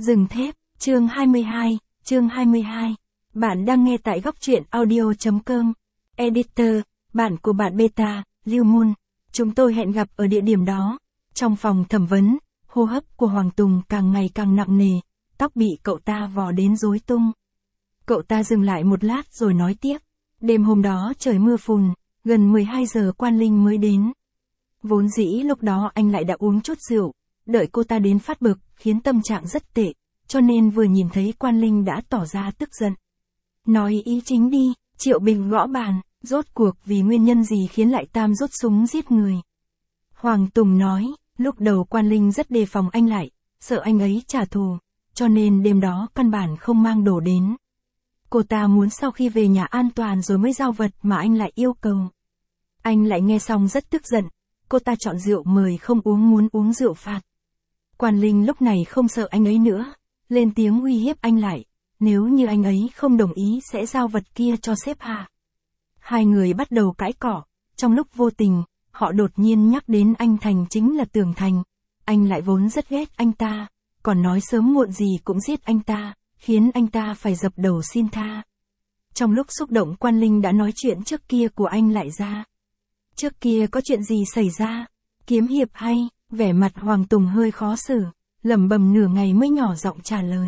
Rừng thép, chương 22. Bạn đang nghe tại góc truyện audio.com. Editor, bạn của bạn Beta, Lưu Moon. Chúng tôi hẹn gặp ở địa điểm đó. Trong phòng thẩm vấn, hô hấp của Hoàng Tùng càng ngày càng nặng nề, tóc bị cậu ta vò đến rối tung. Cậu ta dừng lại một lát rồi nói tiếp. Đêm hôm đó trời mưa phùn, gần 12 giờ Quan Linh mới đến. Vốn dĩ lúc đó anh lại đã uống chút rượu, đợi cô ta đến phát bực, khiến tâm trạng rất tệ, cho nên vừa nhìn thấy Quan Linh đã tỏ ra tức giận. Nói ý chính đi, Triệu Bình gõ bàn, rốt cuộc vì nguyên nhân gì khiến lại Tam rút súng giết người. Hoàng Tùng nói, lúc đầu Quan Linh rất đề phòng anh lại, sợ anh ấy trả thù, cho nên đêm đó căn bản không mang đồ đến. Cô ta muốn sau khi về nhà an toàn rồi mới giao vật mà anh lại yêu cầu. Anh lại nghe xong rất tức giận, cô ta chọn rượu mời không uống, muốn uống rượu phạt. Quan Linh lúc này không sợ anh ấy nữa, lên tiếng uy hiếp anh lại, nếu như anh ấy không đồng ý sẽ giao vật kia cho sếp Hạ. Hai người bắt đầu cãi cọ, trong lúc vô tình, họ đột nhiên nhắc đến anh Thành chính là Tưởng Thành. Anh lại vốn rất ghét anh ta, còn nói sớm muộn gì cũng giết anh ta, khiến anh ta phải dập đầu xin tha. Trong lúc xúc động Quan Linh đã nói chuyện trước kia của anh lại ra. Trước kia có chuyện gì xảy ra? Kiếm hiệp hay? Vẻ mặt Hoàng Tùng hơi khó xử, lẩm bẩm nửa ngày mới nhỏ giọng trả lời.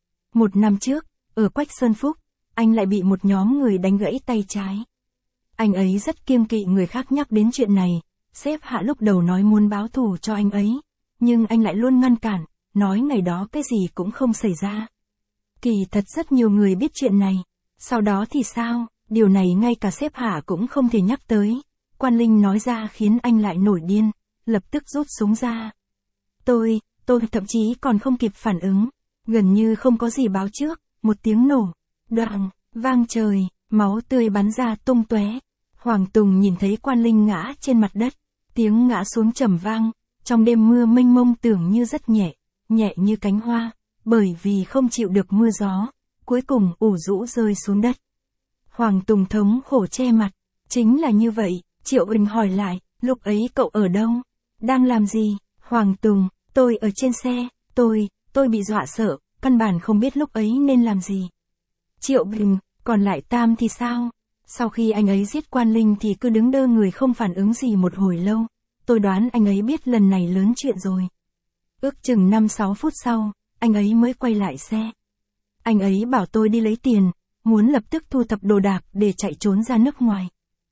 1 năm trước, ở Quách Sơn Phúc, anh lại bị một nhóm người đánh gãy tay trái. Anh ấy rất kiêng kỵ người khác nhắc đến chuyện này, sếp Hạ lúc đầu nói muốn báo thù cho anh ấy, nhưng anh lại luôn ngăn cản, nói ngày đó cái gì cũng không xảy ra. Kỳ thật rất nhiều người biết chuyện này, sau đó thì sao, điều này ngay cả sếp Hạ cũng không thể nhắc tới. Quan Linh nói ra khiến anh lại nổi điên, lập tức rút súng ra. Tôi thậm chí còn không kịp phản ứng, gần như không có gì báo trước, một tiếng nổ, đoàng, vang trời, máu tươi bắn ra tung tóe. Hoàng Tùng nhìn thấy Quan Linh ngã trên mặt đất, tiếng ngã xuống trầm vang, trong đêm mưa mênh mông tưởng như rất nhẹ, nhẹ như cánh hoa, bởi vì không chịu được mưa gió, cuối cùng ủ rũ rơi xuống đất. Hoàng Tùng thống khổ che mặt, chính là như vậy. Triệu Bình hỏi lại, lúc ấy cậu ở đâu? Đang làm gì? Hoàng Tùng, tôi ở trên xe, tôi bị dọa sợ, căn bản không biết lúc ấy nên làm gì. Triệu Bình, còn lại Tam thì sao? Sau khi anh ấy giết Quan Linh thì cứ đứng đơ người không phản ứng gì một hồi lâu, tôi đoán anh ấy biết lần này lớn chuyện rồi. Ước chừng 5-6 phút sau, anh ấy mới quay lại xe. Anh ấy bảo tôi đi lấy tiền, muốn lập tức thu thập đồ đạc để chạy trốn ra nước ngoài.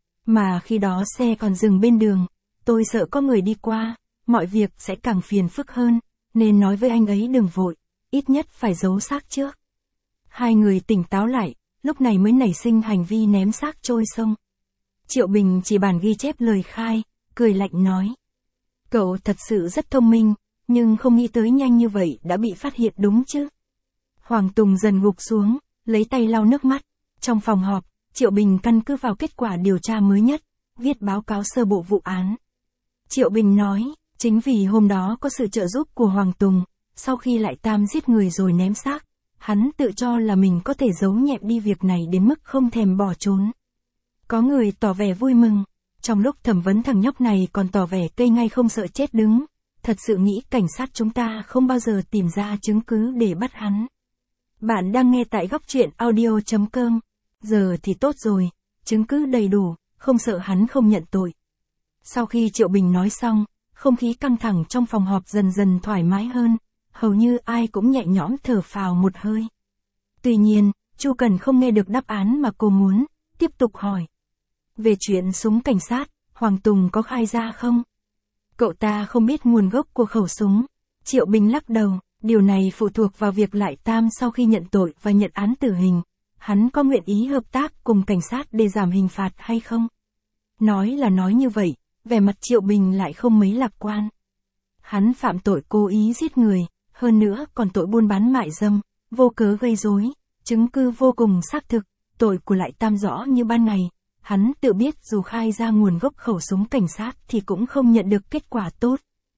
Mà khi đó xe còn dừng bên đường, tôi sợ có người đi qua, mọi việc sẽ càng phiền phức hơn, nên nói với anh ấy đừng vội, ít nhất phải giấu xác trước. Hai người tỉnh táo lại, lúc này mới nảy sinh hành vi ném xác trôi sông. Triệu Bình chỉ bản ghi chép lời khai, cười lạnh nói. Cậu thật sự rất thông minh, nhưng không nghĩ tới nhanh như vậy đã bị phát hiện đúng chứ. Hoàng Tùng dần gục xuống, lấy tay lau nước mắt. Trong phòng họp, Triệu Bình căn cứ vào kết quả điều tra mới nhất, viết báo cáo sơ bộ vụ án. Triệu Bình nói, chính vì hôm đó có sự trợ giúp của Hoàng Tùng, sau khi lại Tam giết người rồi ném xác, hắn tự cho là mình có thể giấu nhẹm đi việc này đến mức không thèm bỏ trốn. Có người tỏ vẻ vui mừng, trong lúc thẩm vấn thằng nhóc này còn tỏ vẻ cây ngay không sợ chết đứng, thật sự nghĩ cảnh sát chúng ta không bao giờ tìm ra chứng cứ để bắt hắn. Bạn đang nghe tại góc truyện audio.com. Giờ thì tốt rồi, chứng cứ đầy đủ, không sợ hắn không nhận tội. Sau khi Triệu Bình nói xong, không khí căng thẳng trong phòng họp dần dần thoải mái hơn, hầu như ai cũng nhẹ nhõm thở phào một hơi. Tuy nhiên, Chu Cần không nghe được đáp án mà cô muốn, tiếp tục hỏi. Về chuyện súng cảnh sát, Hoàng Tùng có khai ra không? Cậu ta không biết nguồn gốc của khẩu súng. Triệu Bình lắc đầu, điều này phụ thuộc vào việc lại Tam sau khi nhận tội và nhận án tử hình. Hắn có nguyện ý hợp tác cùng cảnh sát để giảm hình phạt hay không? Nói là nói như vậy, vẻ mặt Triệu Bình lại không mấy lạc quan. Hắn phạm tội cố ý giết người, hơn nữa còn tội buôn bán mại dâm, vô cớ gây rối, chứng cứ vô cùng xác thực, tội của lại Tam rõ như ban ngày. Hắn tự biết dù khai ra nguồn gốc khẩu súng cảnh sát thì cũng không nhận được kết quả tốt.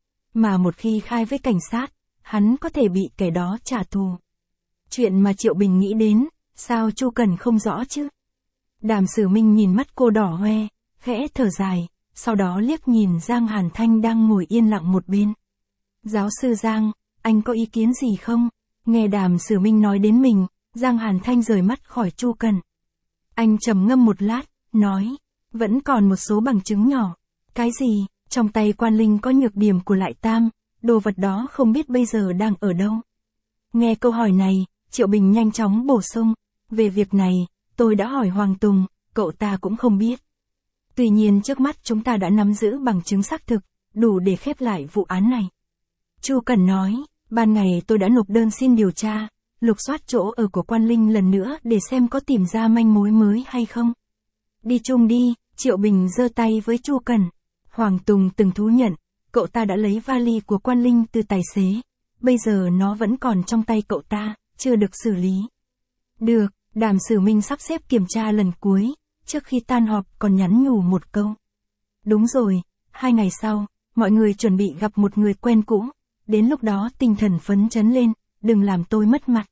Mà một khi khai với cảnh sát, hắn có thể bị kẻ đó trả thù. Chuyện mà Triệu Bình nghĩ đến, sao Chu Cần không rõ chứ? Đàm Sử Minh nhìn mắt cô đỏ hoe, khẽ thở dài, sau đó liếc nhìn Giang Hàn Thanh đang ngồi yên lặng một bên. Giáo sư Giang, anh có ý kiến gì không? Nghe Đàm Sử Minh nói đến mình, Giang Hàn Thanh rời mắt khỏi Chu Cần. Anh trầm ngâm một lát, nói, vẫn còn một số bằng chứng nhỏ. Cái gì? Trong tay Quan Linh có nhược điểm của Lại Tam, đồ vật đó không biết bây giờ đang ở đâu. Nghe câu hỏi này, Triệu Bình nhanh chóng bổ sung, về việc này, tôi đã hỏi Hoàng Tùng, cậu ta cũng không biết. Tuy nhiên trước mắt chúng ta đã nắm giữ bằng chứng xác thực, đủ để khép lại vụ án này. Chu Cần nói, ban ngày tôi đã nộp đơn xin điều tra, lục soát chỗ ở của Quan Linh lần nữa để xem có tìm ra manh mối mới hay không. Đi chung đi, Triệu Bình giơ tay với Chu Cần. Hoàng Tùng từng thú nhận, cậu ta đã lấy vali của Quan Linh từ tài xế, bây giờ nó vẫn còn trong tay cậu ta, chưa được xử lý. Được, Đàm Sử Minh sắp xếp kiểm tra lần cuối, trước khi tan họp còn nhắn nhủ một câu. Đúng rồi, 2 ngày sau, mọi người chuẩn bị gặp một người quen cũ, đến lúc đó tinh thần phấn chấn lên, đừng làm tôi mất mặt.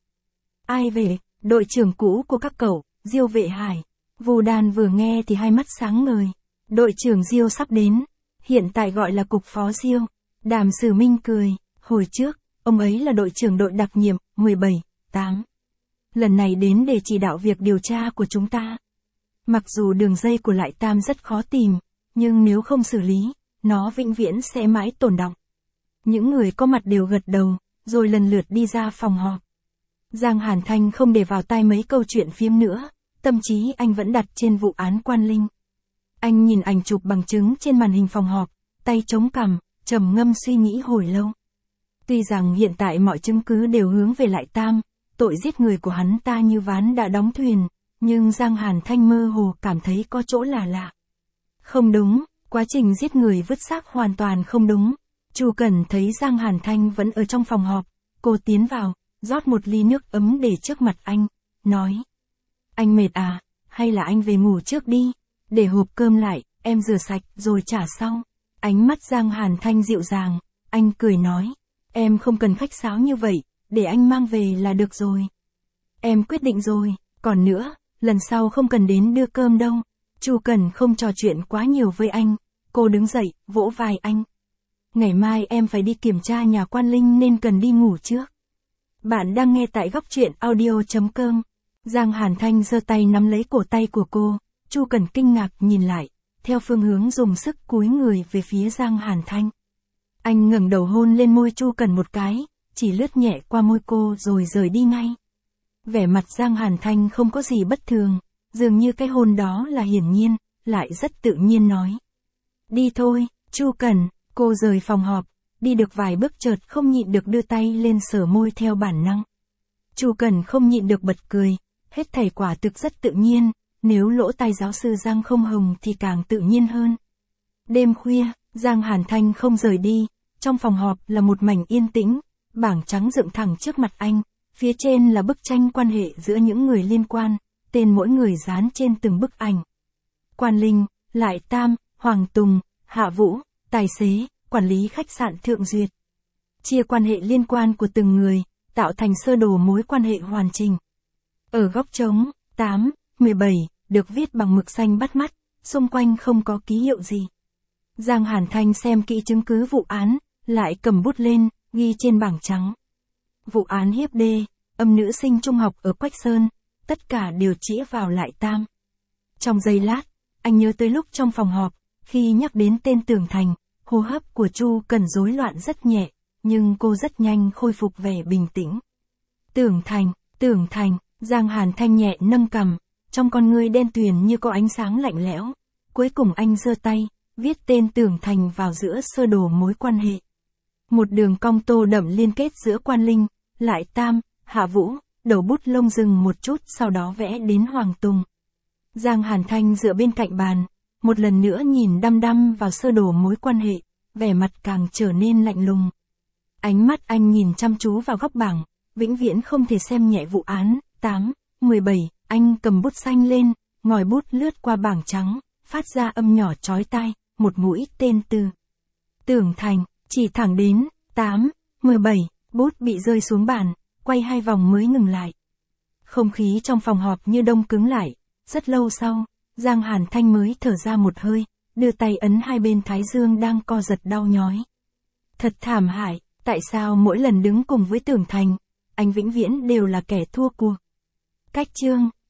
Ai về? Đội trưởng cũ của các cậu, Diêu Vệ Hải. Vu Đan vừa nghe thì hai mắt sáng ngời. Đội trưởng Diêu sắp đến, hiện tại gọi là cục phó Diêu. Đàm Sử Minh cười, hồi trước, ông ấy là đội trưởng đội đặc nhiệm 17-8. Lần này đến để chỉ đạo việc điều tra của chúng ta. Mặc dù đường dây của Lại Tam rất khó tìm, nhưng nếu không xử lý, nó vĩnh viễn sẽ mãi tồn đọng. Những người có mặt đều gật đầu, rồi lần lượt đi ra phòng họp. Giang Hàn Thanh không để vào tai mấy câu chuyện phiếm nữa, tâm trí anh vẫn đặt trên vụ án Quan Linh. Anh nhìn ảnh chụp bằng chứng trên màn hình phòng họp, tay chống cằm, trầm ngâm suy nghĩ hồi lâu. Tuy rằng hiện tại mọi chứng cứ đều hướng về Lại Tam, tội giết người của hắn ta như ván đã đóng thuyền, nhưng Giang Hàn Thanh mơ hồ cảm thấy có chỗ là lạ. Không đúng, quá trình giết người vứt xác hoàn toàn không đúng. Chu Cần thấy Giang Hàn Thanh vẫn ở trong phòng họp, cô tiến vào, rót một ly nước ấm để trước mặt anh, nói. Anh mệt à, hay là anh về ngủ trước đi, để hộp cơm lại, em rửa sạch rồi trả sau. Ánh mắt Giang Hàn Thanh dịu dàng, anh cười nói. Em không cần khách sáo như vậy, để anh mang về là được rồi. Em quyết định rồi, còn nữa, lần sau không cần đến đưa cơm đâu. Chu Cần không trò chuyện quá nhiều với anh, cô đứng dậy, vỗ vai anh. Ngày mai em phải đi kiểm tra nhà Quan Linh nên cần đi ngủ trước. Bạn đang nghe tại góc truyện audio.com. Giang Hàn Thanh giơ tay nắm lấy cổ tay của cô, Chu Cần kinh ngạc nhìn lại, theo phương hướng dùng sức cúi người về phía Giang Hàn Thanh. Anh ngẩng đầu hôn lên môi Chu Cần một cái, chỉ lướt nhẹ qua môi cô rồi rời đi ngay. Vẻ mặt Giang Hàn Thanh không có gì bất thường, dường như cái hôn đó là hiển nhiên, lại rất tự nhiên nói. Đi thôi, Chu Cần. Cô rời phòng họp, đi được vài bước chợt không nhịn được đưa tay lên sờ môi theo bản năng. Chu Cần không nhịn được bật cười, hết thảy quả thực rất tự nhiên, nếu lỗ tai giáo sư Giang không hồng thì càng tự nhiên hơn. Đêm khuya, Giang Hàn Thanh không rời đi, trong phòng họp là một mảnh yên tĩnh, bảng trắng dựng thẳng trước mặt anh, phía trên là bức tranh quan hệ giữa những người liên quan, tên mỗi người dán trên từng bức ảnh. Quan Linh, Lại Tam, Hoàng Tùng, Hạ Vũ, tài xế, quản lý khách sạn Thượng Duyệt. Chia quan hệ liên quan của từng người, tạo thành sơ đồ mối quan hệ hoàn chỉnh. Ở góc trống, 8, 17, được viết bằng mực xanh bắt mắt, xung quanh không có ký hiệu gì. Giang Hàn Thanh xem kỹ chứng cứ vụ án, lại cầm bút lên, ghi trên bảng trắng. Vụ án hiếp đê, âm nữ sinh trung học ở Quách Sơn, tất cả đều chĩa vào Lại Tam. Trong giây lát, anh nhớ tới lúc trong phòng họp, khi nhắc đến tên Tưởng Thành, hô hấp của Chu Cần rối loạn rất nhẹ, nhưng cô rất nhanh khôi phục vẻ bình tĩnh. Tưởng Thành, Giang Hàn Thanh nhẹ nâng cằm, trong con ngươi đen tuyền như có ánh sáng lạnh lẽo. Cuối cùng anh giơ tay, viết tên Tưởng Thành vào giữa sơ đồ mối quan hệ. Một đường cong tô đậm liên kết giữa Quan Linh, Lại Tam, Hạ Vũ, đầu bút lông dừng một chút sau đó vẽ đến Hoàng Tùng. Giang Hàn Thanh dựa bên cạnh bàn, một lần nữa nhìn đăm đăm vào sơ đồ mối quan hệ, vẻ mặt càng trở nên lạnh lùng. Ánh mắt anh nhìn chăm chú vào góc bảng, vĩnh viễn không thể xem nhẹ vụ án. 8, 17, anh cầm bút xanh lên, ngòi bút lướt qua bảng trắng, phát ra âm nhỏ chói tai, một mũi tên từ Tưởng Thành, chỉ thẳng đến. 8, 17, bút bị rơi xuống bàn, quay 2 vòng mới ngừng lại. Không khí trong phòng họp như đông cứng lại, rất lâu sau, Giang Hàn Thanh mới thở ra một hơi, đưa tay ấn hai bên thái dương đang co giật đau nhói. Thật thảm hại, tại sao mỗi lần đứng cùng với Tưởng Thành, anh vĩnh viễn đều là kẻ thua cuộc. Cách chương